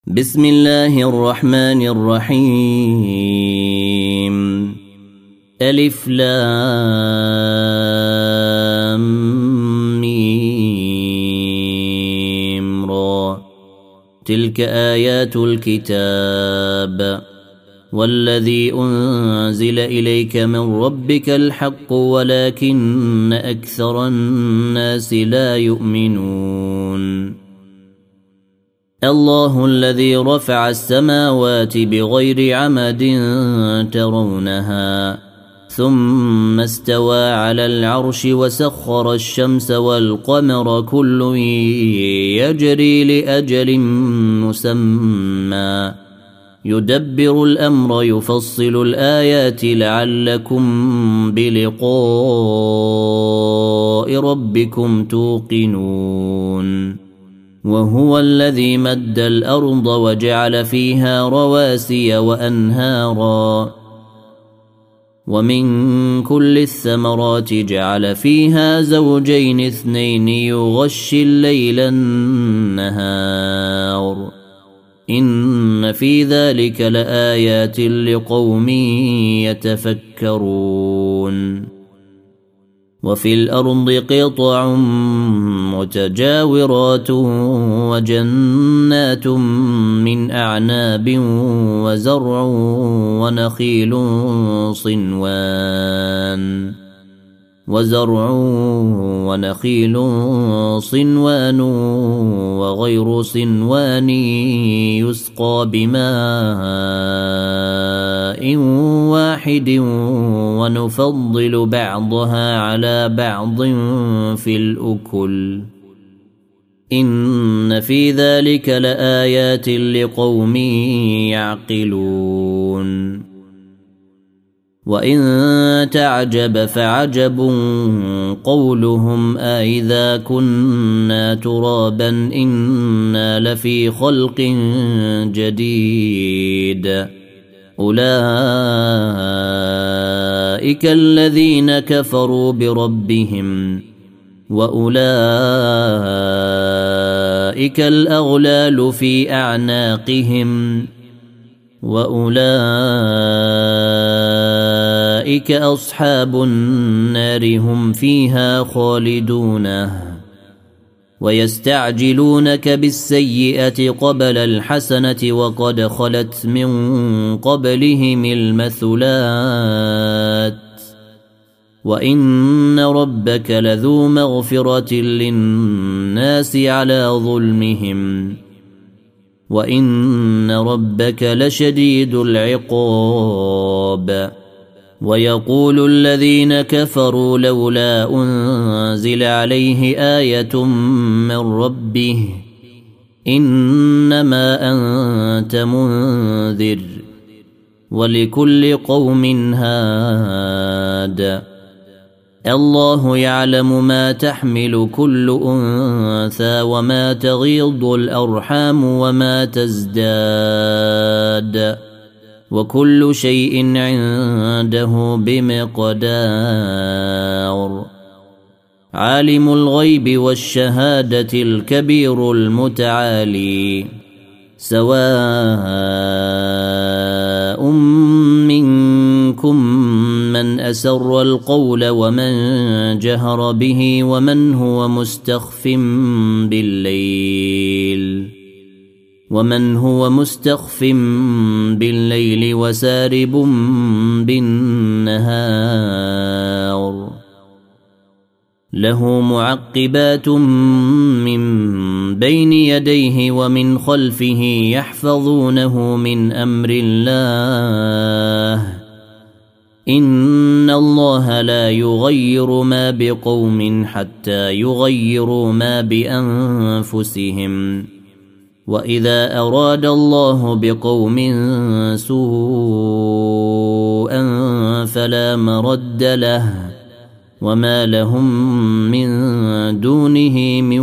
بسم الله الرحمن الرحيم ألف لام ميم را تلك آيات الكتاب والذي أنزل إليك من ربك الحق ولكن أكثر الناس لا يؤمنون الله الذي رفع السماوات بغير عمد ترونها ثم استوى على العرش وسخر الشمس والقمر كل يجري لأجل مسمى يدبر الأمر يفصل الآيات لعلكم بلقاء ربكم توقنون وهو الذي مد الأرض وجعل فيها رواسي وأنهارا ومن كل الثمرات جعل فيها زوجين اثنين يغشي الليل النهار إن في ذلك لآيات لقوم يتفكرون وفي الأرض قطع متجاورات وجنات من أعناب وزرع ونخيل صنوان وغير صنوان يسقى بماء واحد ونفضل بعضها على بعض في الأكل إن في ذلك لآيات لقوم يعقلون وإن تعجب فعجب قولهم أإذا كنا ترابا إنا لفي خلق جديد أولئك الذين كفروا بربهم وأولئك الأغلال في أعناقهم وأولئك أصحاب النار هم فيها خالدون ويستعجلونك بالسيئة قبل الحسنة وقد خلت من قبلهم المثلات وإن ربك لذو مغفرة للناس على ظلمهم وإن ربك لشديد العقاب ويقول الذين كفروا لولا أنزل عليه آية من ربه إنما أنت منذر ولكل قوم هاد الله يعلم ما تحمل كل أنثى وما تغيض الأرحام وما تزداد وكل شيء عنده بمقدار عالم الغيب والشهادة الكبير المتعالي سواء منكم من أسر القول ومن جهر به ومن هو مستخف بالليل وسارب بالنهار له معقبات من بين يديه ومن خلفه يحفظونه من أمر الله إن الله لا يغير ما بقوم حتى يغيروا ما بأنفسهم وإذا أراد الله بقوم سوءا فلا مرد له وما لهم من دونه من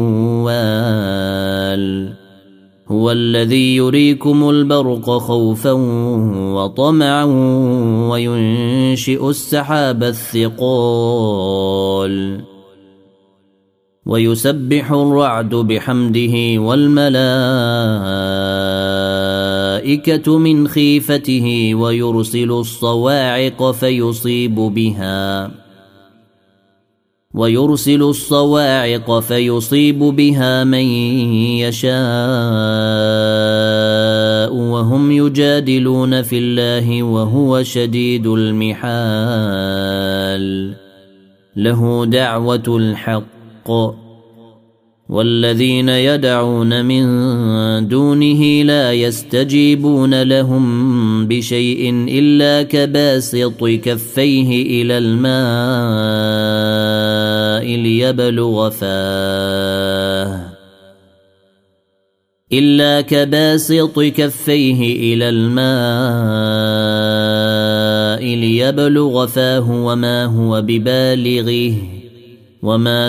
وال هو الذي يريكم البرق خوفا وطمعا وينشئ السحاب الثقال ويسبح الرعد بحمده والملائكة الملائكة من خيفته ويرسل الصواعق فيصيب بها من يشاء وهم يجادلون في الله وهو شديد المحال له دعوة الحق والذين يدعون من دونه لا يستجيبون لهم بشيء إلا كباسط كفيه إلى الماء ليبلغ فاه وما هو ببالغه وما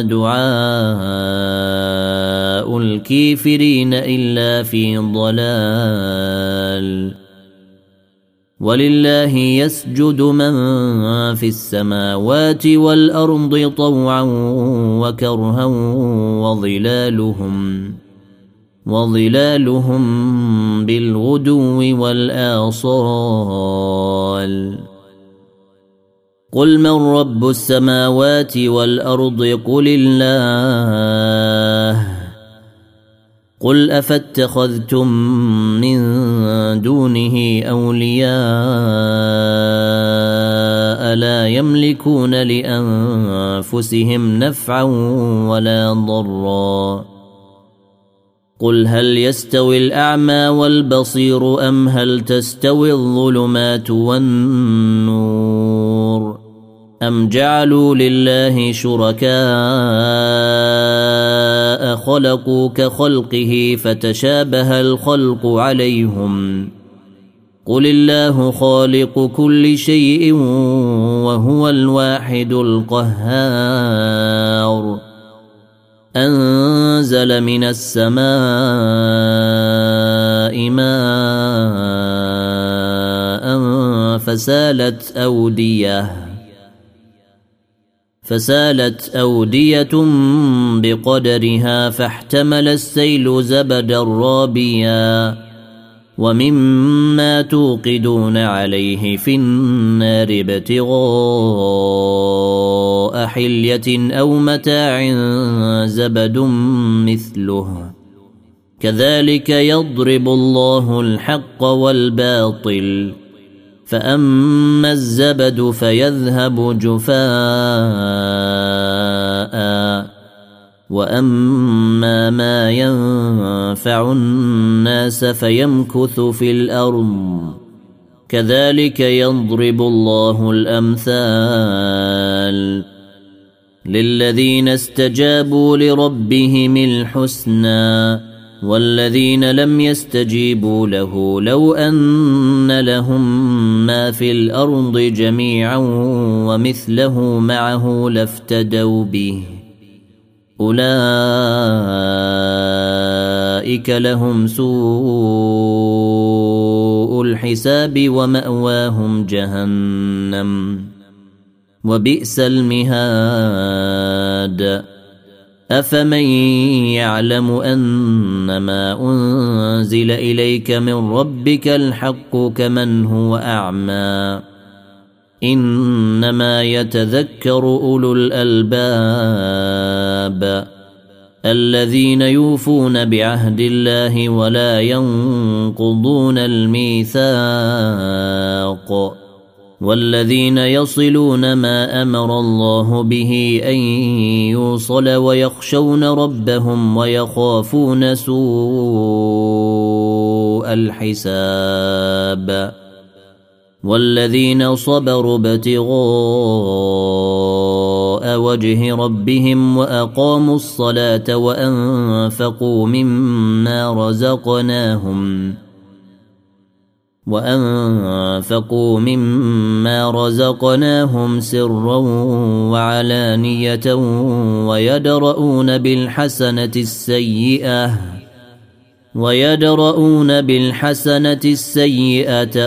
دعاء الكافرين إلا في ضلال ولله يسجد من في السماوات والأرض طوعا وكرها وظلالهم بالغدو والآصال قل من رب السماوات والأرض قل الله قل أفاتخذتم من دونه أولياء لا يملكون لأنفسهم نفعا ولا ضرا قل هل يستوي الأعمى والبصير أم هل تستوي الظلمات والنور أم جعلوا لله شركاء خلقوا كخلقه فتشابه الخلق عليهم قل الله خالق كل شيء وهو الواحد القهار أنزل من السماء ماء فسالت أودية بقدرها فاحتمل السيل زبدا رابيا ومما توقدون عليه في النار ابتغاء حلية أو متاع زبد مثله كذلك يضرب الله الحق والباطل فأما الزبد فيذهب جفاء وأما ما ينفع الناس فيمكث في الأرض كذلك يضرب الله الأمثال للذين استجابوا لربهم الحسنى والذين لم يستجيبوا له لو أن لهم ما في الأرض جميعا ومثله معه لافتدوا به أولئك لهم سوء الحساب ومأواهم جهنم وبئس المهاد أفمن يعلم أنما أنزل إليك من ربك الحق كمن هو أعمى إنما يتذكر أولو الألباب الذين يوفون بعهد الله ولا ينقضون الميثاق والذين يصلون ما أمر الله به أن يوصل ويخشون ربهم ويخافون سوء الحساب والذين صبروا ابتغاء وجه ربهم وأقاموا الصلاة وأنفقوا مما رزقناهم سرا وعلانية ويدرؤون بالحسنة السيئة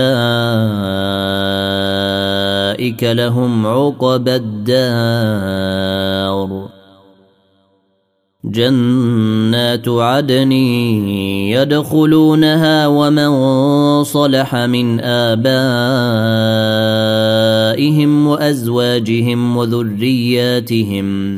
أولئك لهم عقبى الدار جنات عدن يدخلونها ومن صلح من آبائهم وأزواجهم وذرياتهم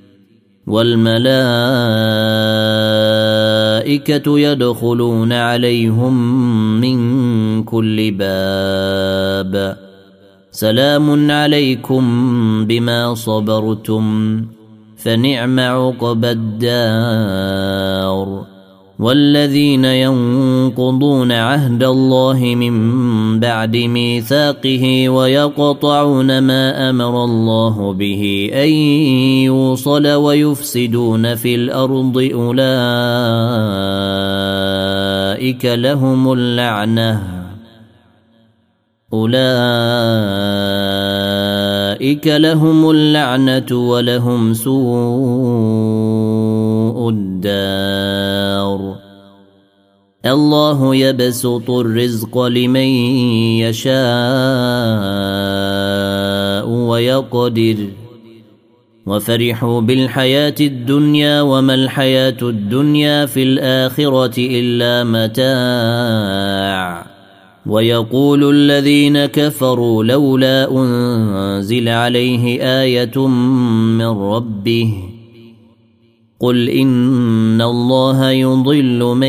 والملائكة يدخلون عليهم من كل باب سلام عليكم بما صبرتم فنعم عقبى الدار. والذين ينقضون عهد الله من بعد ميثاقه ويقطعون ما أمر الله به أن يوصل ويفسدون في الأرض أولئك لهم اللعنة ولهم سوء الدار. الله يبسط الرزق لمن يشاء ويقدر وفرحوا بالحياة الدنيا وما الحياة الدنيا في الآخرة إلا متاع. ويقول الذين كفروا لولا أنزل عليه آية من ربه قل إن الله يضل من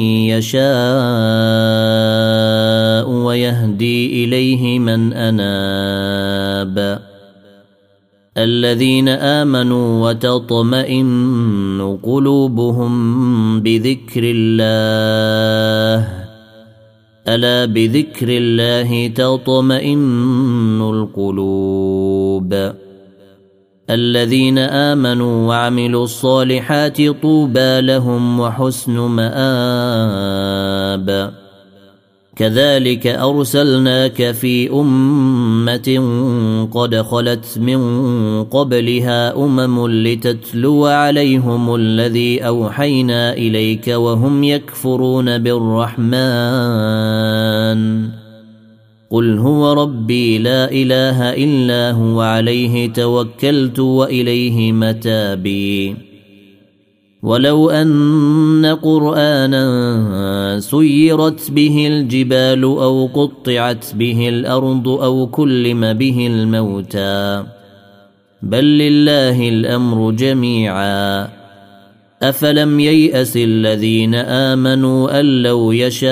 يشاء ويهدي إليه من أناب. الذين آمنوا وتطمئن قلوبهم بذكر الله ألا بذكر الله تطمئن القلوب. الذين آمنوا وعملوا الصالحات طوبى لهم وحسن مآب. كذلك أرسلناك في أمة قد خلت من قبلها لتتلو عليهم الذي أوحينا إليك وهم يكفرون بالرحمن قل هو ربي لا إله إلا هو عليه توكلت وإليه متابي. ولو أن قرآنا سيرت به الجبال أو قطعت به الأرض أو كلم به الموتى بل لله الأمر جميعا أفلم ييأس الذين آمنوا أن لو يشاء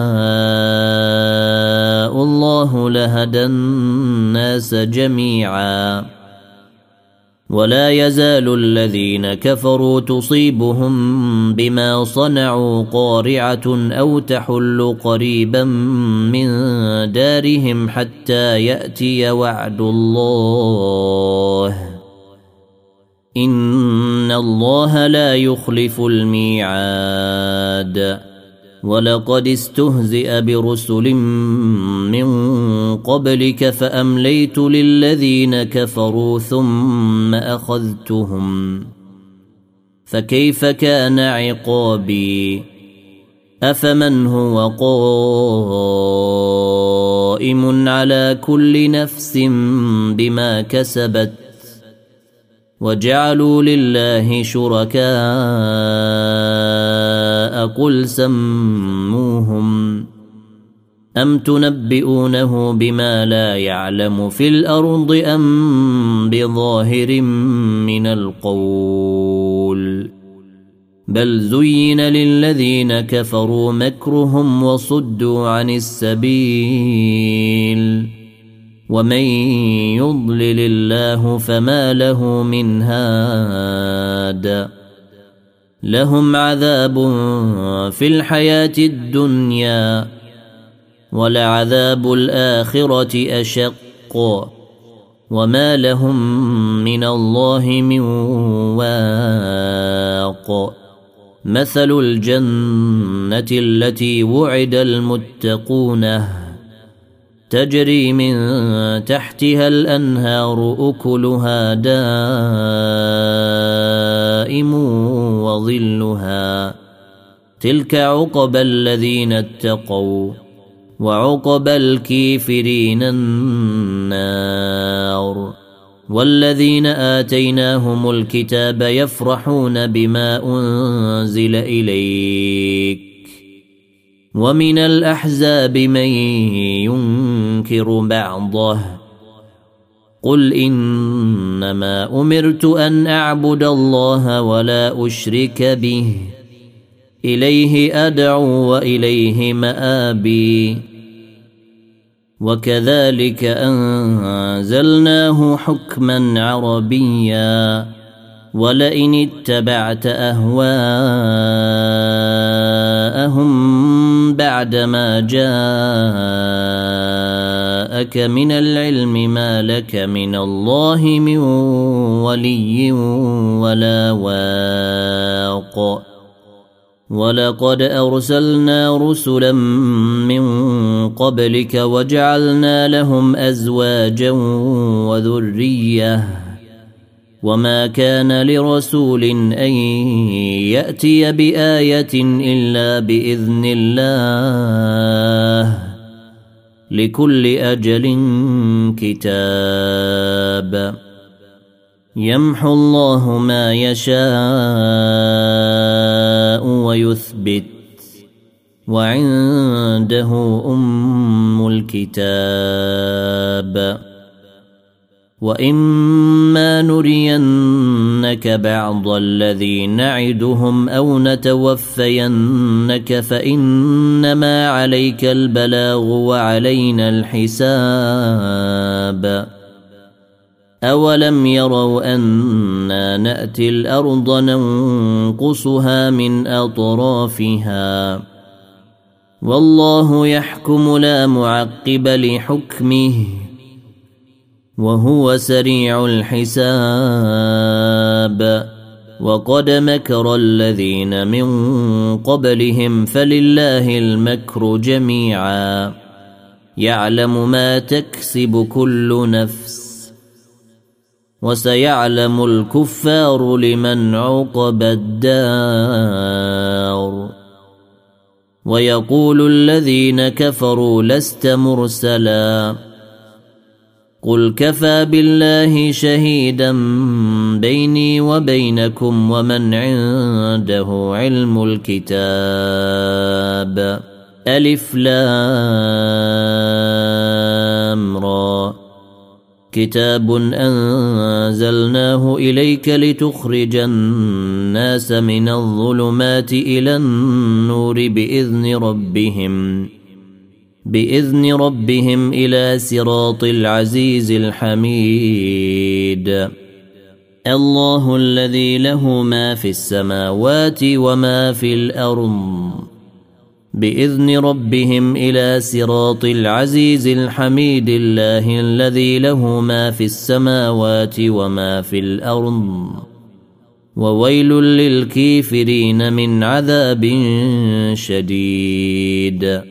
الله لهدى الناس جميعا. ولا يزال الذين كفروا تصيبهم بما صنعوا قارعة أو تحل قريبا من دارهم حتى يأتي وعد الله إن الله لا يخلف الميعاد. ولقد استهزئ برسل من قبلك فأمليت للذين كفروا ثم أخذتهم فكيف كان عقابي. أفمن هو قائم على كل نفس بما كسبت وجعلوا لله شركاء قل سموهم أم تنبئونه بما لا يعلم في الأرض أم بظاهر من القول بل زين للذين كفروا مكرهم وصدوا عن السبيل ومن يضلل الله فما له من هاد. لهم عذاب في الحياة الدنيا ولعذاب الآخرة أشق وما لهم من الله من واق. مثل الجنة التي وعد المتقون تجري من تحتها الأنهار أكلها دائم وظلها تلك عقبى الذين اتقوا وعقبى الكافرين النار. والذين آتيناهم الكتاب يفرحون بما أنزل إليك ومن الأحزاب من ينكر بعضه قل إنما أمرت أن أعبد الله ولا أشرك به إليه أدعو وإليه مآبي وكذلك أنزلناه حكما عربيا ولئن اتبعت أهواءهم بعدما جاءك من العلم ما لك من الله من ولي ولا واق ولقد أرسلنا رسلا من قبلك وجعلنا لهم أزواجا وذرية وما كان لرسول أن يأتي بآية إلا بإذن الله لكل أجل كتاب يمحو الله ما يشاء ويثبت وعنده أم الكتاب وإما نرينك بعض الذي نعدهم أو نتوفينك فإنما عليك البلاغ وعلينا الحساب أولم يروا أنا نأتي الأرض ننقصها من أطرافها والله يحكم لا معقب لحكمه وهو سريع الحساب وقد مكر الذين من قبلهم فلله المكر جميعا يعلم ما تكسب كل نفس وسيعلم الكفار لمن عقب الدار ويقول الذين كفروا لست مرسلا قل كفى بالله شهيدا بيني وبينكم ومن عنده علم الكتاب ألف لام را كتاب أنزلناه إليك لتخرج الناس من الظلمات إلى النور بإذن ربهم إلى صراط العزيز الحميد الله الذي له ما في السماوات وما في الأرض بإذن ربهم إلى صراط العزيز الحميد الله الذي له ما في السماوات وما في الأرض وويل للكافرين من عذاب شديد